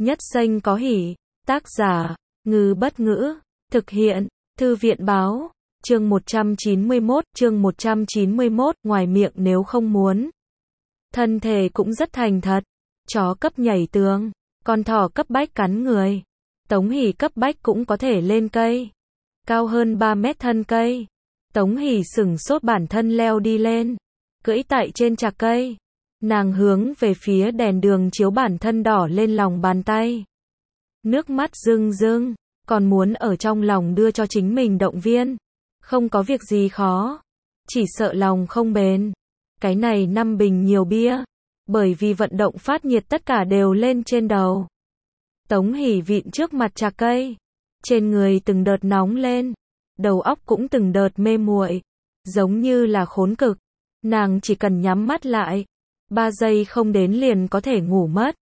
Nhất xanh có hỉ. Tác giả, Ngư Bất Ngữ. Thực hiện, Thư viện Báo. Chương 191, ngoài miệng nếu không muốn. Thân thể cũng rất thành thật. Chó cấp nhảy tường, con thỏ cấp bách cắn người. Tống Hỷ cấp bách cũng có thể lên cây. Cao hơn 3 mét thân cây. Tống Hỷ sửng sốt bản thân leo đi lên. Cưỡi tại trên chạc cây. Nàng hướng về phía đèn đường chiếu bản thân đỏ lên lòng bàn tay. Nước mắt rưng rưng, còn muốn ở trong lòng đưa cho chính mình động viên. Không có việc gì khó, chỉ sợ lòng không bền. Cái này 5 bình nhiều bia, bởi vì vận động phát nhiệt tất cả đều lên trên đầu. Tống Hỷ vịn trước mặt chạc cây, trên người từng đợt nóng lên, đầu óc cũng từng đợt mê muội, giống như là khốn cực. Nàng chỉ cần nhắm mắt lại, 3 giây không đến liền có thể ngủ mất.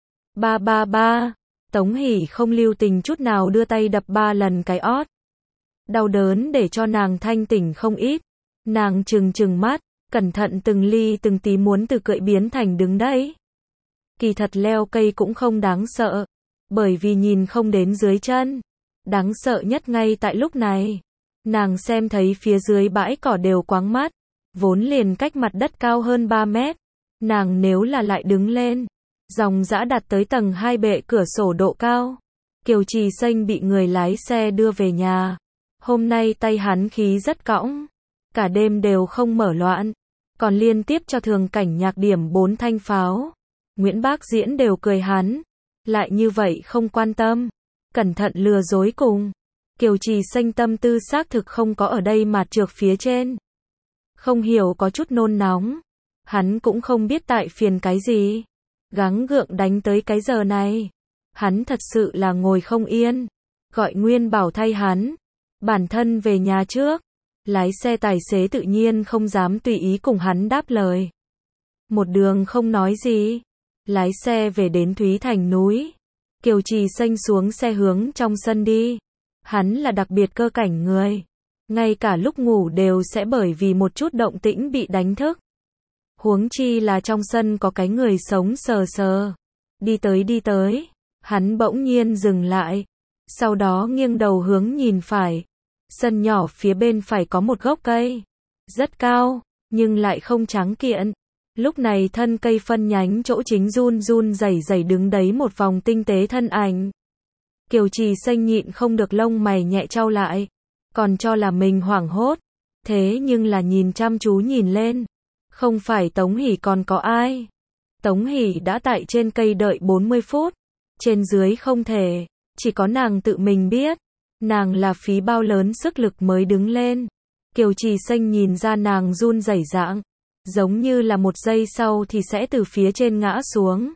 Ba. Tống Hỷ không lưu tình chút nào đưa tay đập 3 lần cái ót. Đau đớn để cho nàng thanh tỉnh không ít. Nàng trừng mắt, cẩn thận từng ly từng tí muốn từ cưỡi biến thành đứng đấy. Kỳ thật leo cây cũng không đáng sợ, bởi vì nhìn không đến dưới chân. Đáng sợ nhất ngay tại lúc này. Nàng xem thấy phía dưới bãi cỏ đều quáng mắt, vốn liền cách mặt đất cao hơn 3 mét. Nàng nếu là lại đứng lên, dòng dã đạt tới tầng 2 bệ cửa sổ độ cao. Kiều Trì Xanh bị người lái xe đưa về nhà. Hôm nay tay hắn khí rất cõng, cả đêm đều không mở loạn, còn liên tiếp cho Thường Cảnh nhạc điểm 4 thanh pháo. Nguyễn Bác Diễn đều cười hắn, lại như vậy không quan tâm, cẩn thận lừa dối cùng. Kiều Trì Xanh tâm tư xác thực không có ở đây mà trượt phía trên. Không hiểu có chút nôn nóng, hắn cũng không biết tại phiền cái gì. Gắng gượng đánh tới cái giờ này, hắn thật sự là ngồi không yên. Gọi Nguyên Bảo thay hắn, bản thân về nhà trước. Lái xe tài xế tự nhiên không dám tùy ý cùng hắn đáp lời. Một đường không nói gì, lái xe về đến Thúy Thành núi. Kiều Trì Xanh xuống xe hướng trong sân đi. Hắn là đặc biệt cơ cảnh người, ngay cả lúc ngủ đều sẽ bởi vì một chút động tĩnh bị đánh thức. Huống chi là trong sân có cái người sống sờ sờ. Đi tới, hắn bỗng nhiên dừng lại, sau đó nghiêng đầu hướng nhìn phải. Sân nhỏ phía bên phải có một gốc cây, rất cao, nhưng lại không tráng kiện. Lúc này thân cây phân nhánh chỗ chính run rẩy đứng đấy một vòng tinh tế thân ảnh. Kiều Trì Xanh nhịn không được lông mày nhẹ chau lại, còn cho là mình hoảng hốt. Thế nhưng là nhìn chăm chú nhìn lên, không phải Tống Hỷ còn có ai. Tống Hỷ đã tại trên cây đợi 40 phút, trên dưới không thể, chỉ có nàng tự mình biết. Nàng là phí bao lớn sức lực mới đứng lên. Kiều Trì Xanh nhìn ra nàng run rẩy dạng, giống như là một giây sau thì sẽ từ phía trên ngã xuống.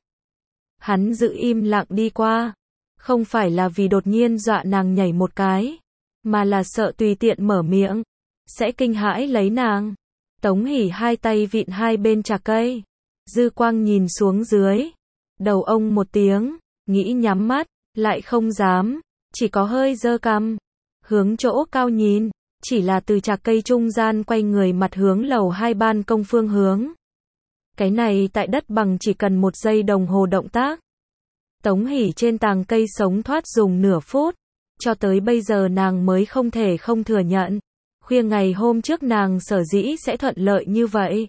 Hắn giữ im lặng đi qua, không phải là vì đột nhiên dọa nàng nhảy một cái, mà là sợ tùy tiện mở miệng sẽ kinh hãi lấy nàng. Tống Hỷ hai tay vịn hai bên chạc cây, dư quang nhìn xuống dưới, đầu ông một tiếng, nghĩ nhắm mắt, lại không dám, chỉ có hơi giơ cằm, hướng chỗ cao nhìn, chỉ là từ chạc cây trung gian quay người mặt hướng lầu 2 ban công phương hướng. Cái này tại đất bằng chỉ cần 1 giây đồng hồ động tác. Tống Hỷ trên tàng cây sống thoát dùng nửa phút, cho tới bây giờ nàng mới không thể không thừa nhận. Khuya ngày hôm trước nàng sở dĩ sẽ thuận lợi như vậy,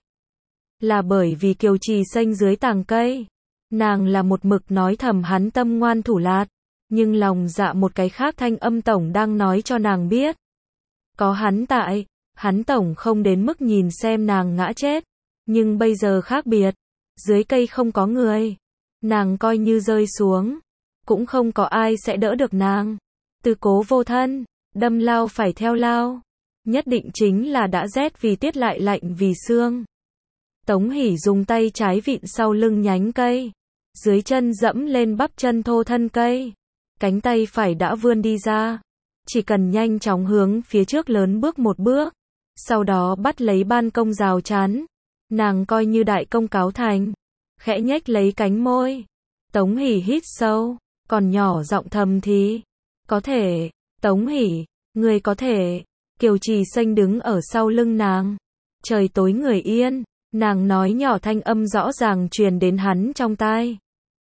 là bởi vì Kiều Trì Xanh dưới tàng cây. Nàng là một mực nói thầm hắn tâm ngoan thủ lạt, nhưng lòng dạ một cái khác thanh âm tổng đang nói cho nàng biết. Có hắn tại, hắn tổng không đến mức nhìn xem nàng ngã chết. Nhưng bây giờ khác biệt, dưới cây không có người, nàng coi như rơi xuống, cũng không có ai sẽ đỡ được nàng. Từ cố vô thân, đâm lao phải theo lao, nhất định chính là đã rét vì tiết lại lạnh vì xương. Tống Hỷ dùng tay trái vịn sau lưng nhánh cây, dưới chân dẫm lên bắp chân thô thân cây, cánh tay phải đã vươn đi ra, chỉ cần nhanh chóng hướng phía trước lớn bước một bước, sau đó bắt lấy ban công rào chắn. Nàng coi như đại công cáo thành, khẽ nhếch lấy cánh môi. Tống Hỷ hít sâu, còn nhỏ giọng thầm thì, có thể. Tống Hỷ, người có thể. Kiều Trì Xanh đứng ở sau lưng nàng. Trời tối người yên, nàng nói nhỏ thanh âm rõ ràng truyền đến hắn trong tai.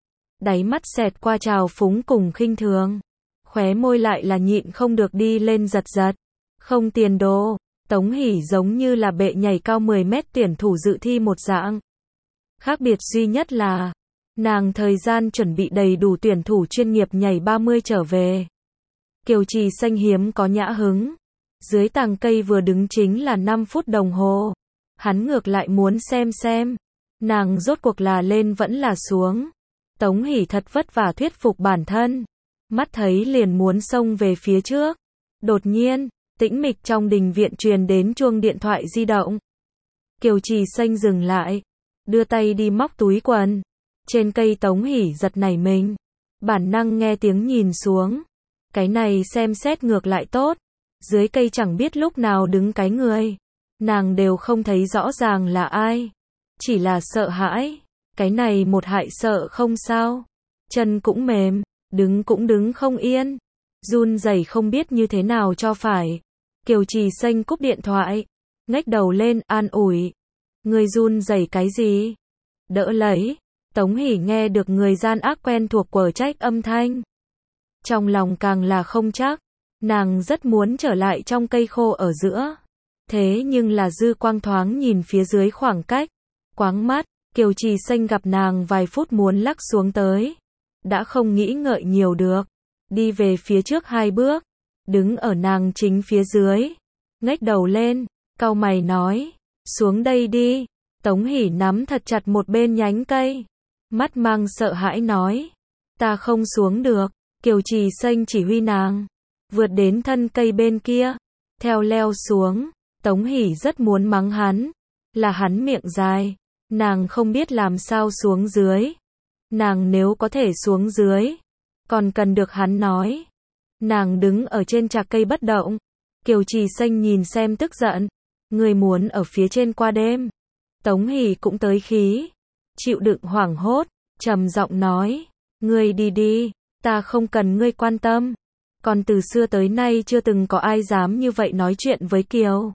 đáy mắt xẹt qua trào phúng cùng khinh thường. Khóe môi lại là nhịn không được đi lên giật giật. Không tiền đồ, Tống Hỷ giống như là bệ nhảy cao 10 mét tuyển thủ dự thi một dạng. Khác biệt duy nhất là, nàng thời gian chuẩn bị đầy đủ tuyển thủ chuyên nghiệp nhảy 30 trở về. Kiều Trì Xanh hiếm có nhã hứng. Dưới tàng cây vừa đứng chính là 5 phút đồng hồ. Hắn ngược lại muốn xem, nàng rốt cuộc là lên vẫn là xuống. Tống Hỷ thật vất vả thuyết phục bản thân. Mắt thấy liền muốn xông về phía trước. Đột nhiên, tĩnh mịch trong đình viện truyền đến chuông điện thoại di động. Kiều Trì Xanh dừng lại, đưa tay đi móc túi quần. Trên cây Tống Hỷ giật nảy mình. Bản năng nghe tiếng nhìn xuống. Cái này xem xét ngược lại tốt. Dưới cây chẳng biết lúc nào đứng cái người. Nàng đều không thấy rõ ràng là ai. Chỉ là sợ hãi. Cái này một hại sợ không sao. Chân cũng mềm, cũng đứng không yên. Run rẩy không biết như thế nào cho phải. Kiều Trì Xanh cúp điện thoại. Ngách đầu lên, an ủi. Người run rẩy cái gì? Đỡ lấy. Tống Hỷ nghe được người gian ác quen thuộc quở trách âm thanh. Trong lòng càng là không chắc. Nàng rất muốn trở lại trong cây khô ở giữa. Thế nhưng là dư quang thoáng nhìn phía dưới khoảng cách. Quáng mắt, Kiều Trì Xanh gặp nàng vài phút muốn lắc xuống tới. Đã không nghĩ ngợi nhiều được. Đi về phía trước 2 bước. Đứng ở nàng chính phía dưới. Ngách đầu lên, cau mày nói. Xuống đây đi. Tống Hỷ nắm thật chặt một bên nhánh cây. Mắt mang sợ hãi nói. Ta không xuống được. Kiều Trì Xanh chỉ huy nàng. Vượt đến thân cây bên kia. Theo leo xuống. Tống Hỷ rất muốn mắng hắn. Là hắn miệng dài. Nàng không biết làm sao xuống dưới. Nàng nếu có thể xuống dưới. Còn cần được hắn nói. Nàng đứng ở trên trạc cây bất động. Kiều Trì Xanh nhìn xem tức giận. Người muốn ở phía trên qua đêm. Tống Hỷ cũng tới khí. Chịu đựng hoảng hốt. Trầm giọng nói. Ngươi đi đi. Ta không cần ngươi quan tâm. Còn từ xưa tới nay chưa từng có ai dám như vậy nói chuyện với Kiều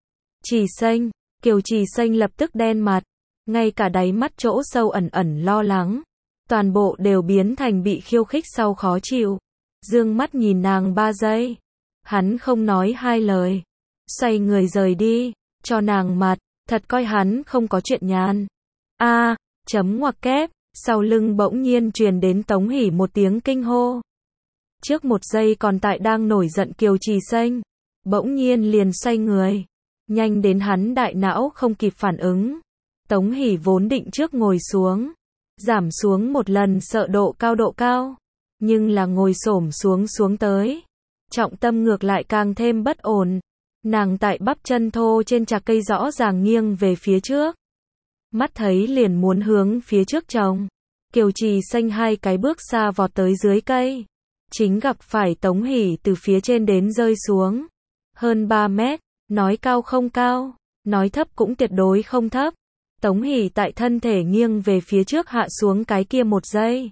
Trì Xanh. Kiều Trì Xanh lập tức đen mặt. Ngay cả đáy mắt chỗ sâu ẩn ẩn lo lắng. Toàn bộ đều biến thành bị khiêu khích sau khó chịu. Dương mắt nhìn nàng 3 giây. Hắn không nói 2 lời. Xoay người rời đi. Cho nàng mặt. Thật coi hắn không có chuyện nhàn. Chấm ngoặc kép. Sau lưng bỗng nhiên truyền đến Tống Hỷ một tiếng kinh hô. Trước 1 giây còn tại đang nổi giận Kiều Trì Xanh. Bỗng nhiên liền xoay người. Nhanh đến hắn đại não không kịp phản ứng. Tống Hỷ vốn định trước ngồi xuống. Giảm xuống một lần sợ độ cao. Nhưng là ngồi xổm xuống tới. Trọng tâm ngược lại càng thêm bất ổn. Nàng tại bắp chân thô trên trạc cây rõ ràng nghiêng về phía trước. Mắt thấy liền muốn hướng phía trước chồng. Kiều Trì Xanh 2 cái bước xa vọt tới dưới cây. Chính gặp phải Tống Hỷ từ phía trên đến rơi xuống. Hơn 3 mét. Nói cao không cao. Nói thấp cũng tuyệt đối không thấp. Tống Hỷ tại thân thể nghiêng về phía trước hạ xuống cái kia 1 giây.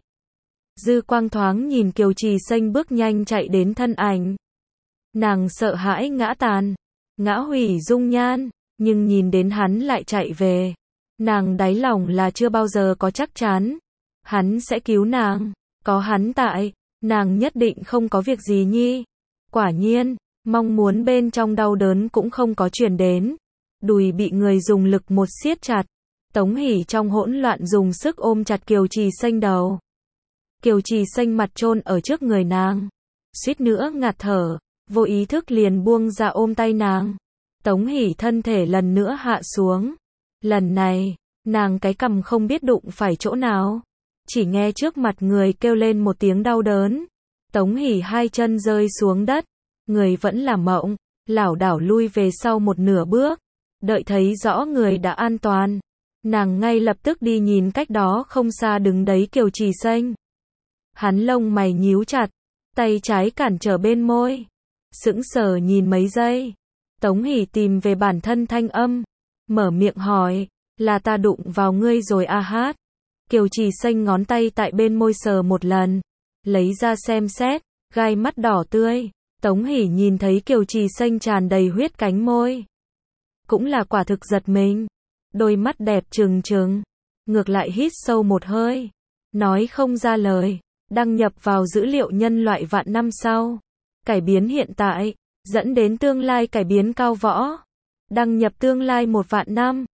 Dư quang thoáng nhìn Kiều Trì Xanh bước nhanh chạy đến thân ảnh. Nàng sợ hãi ngã tàn. Ngã hủy dung nhan. Nhưng nhìn đến hắn lại chạy về. Nàng đáy lòng là chưa bao giờ có chắc chắn. Hắn sẽ cứu nàng. Có hắn tại. Nàng nhất định không có việc gì nhi. Quả nhiên. Mong muốn bên trong đau đớn cũng không có truyền đến. Đùi bị người dùng lực một siết chặt. Tống Hỷ trong hỗn loạn dùng sức ôm chặt Kiều Trì Xanh đầu. Kiều Trì Xanh mặt chôn ở trước người nàng. Suýt nữa ngạt thở. Vô ý thức liền buông ra ôm tay nàng. Tống Hỷ thân thể lần nữa hạ xuống. Lần này, nàng cái cằm không biết đụng phải chỗ nào. Chỉ nghe trước mặt người kêu lên một tiếng đau đớn. Tống Hỷ 2 chân rơi xuống đất. Người vẫn là mộng. Lảo đảo lui về sau một nửa bước. Đợi thấy rõ người đã an toàn. Nàng ngay lập tức đi nhìn cách đó không xa đứng đấy Kiều Trì Xanh. Hắn lông mày nhíu chặt. Tay trái cản trở bên môi. Sững sờ nhìn mấy giây. Tống Hỷ tìm về bản thân thanh âm. Mở miệng hỏi. Là ta đụng vào ngươi rồi a hát. Kiều Trì Xanh ngón tay tại bên môi sờ một lần. Lấy ra xem xét. Gai mắt đỏ tươi. Tống Hỷ nhìn thấy Kiều Trì Xanh tràn đầy huyết cánh môi. Cũng là quả thực giật mình. Đôi mắt đẹp trừng trừng. Ngược lại hít sâu một hơi. nói không ra lời, đăng nhập vào dữ liệu nhân loại vạn năm sau, cải biến hiện tại, dẫn đến tương lai cải biến cao võ, đăng nhập tương lai 1 vạn năm.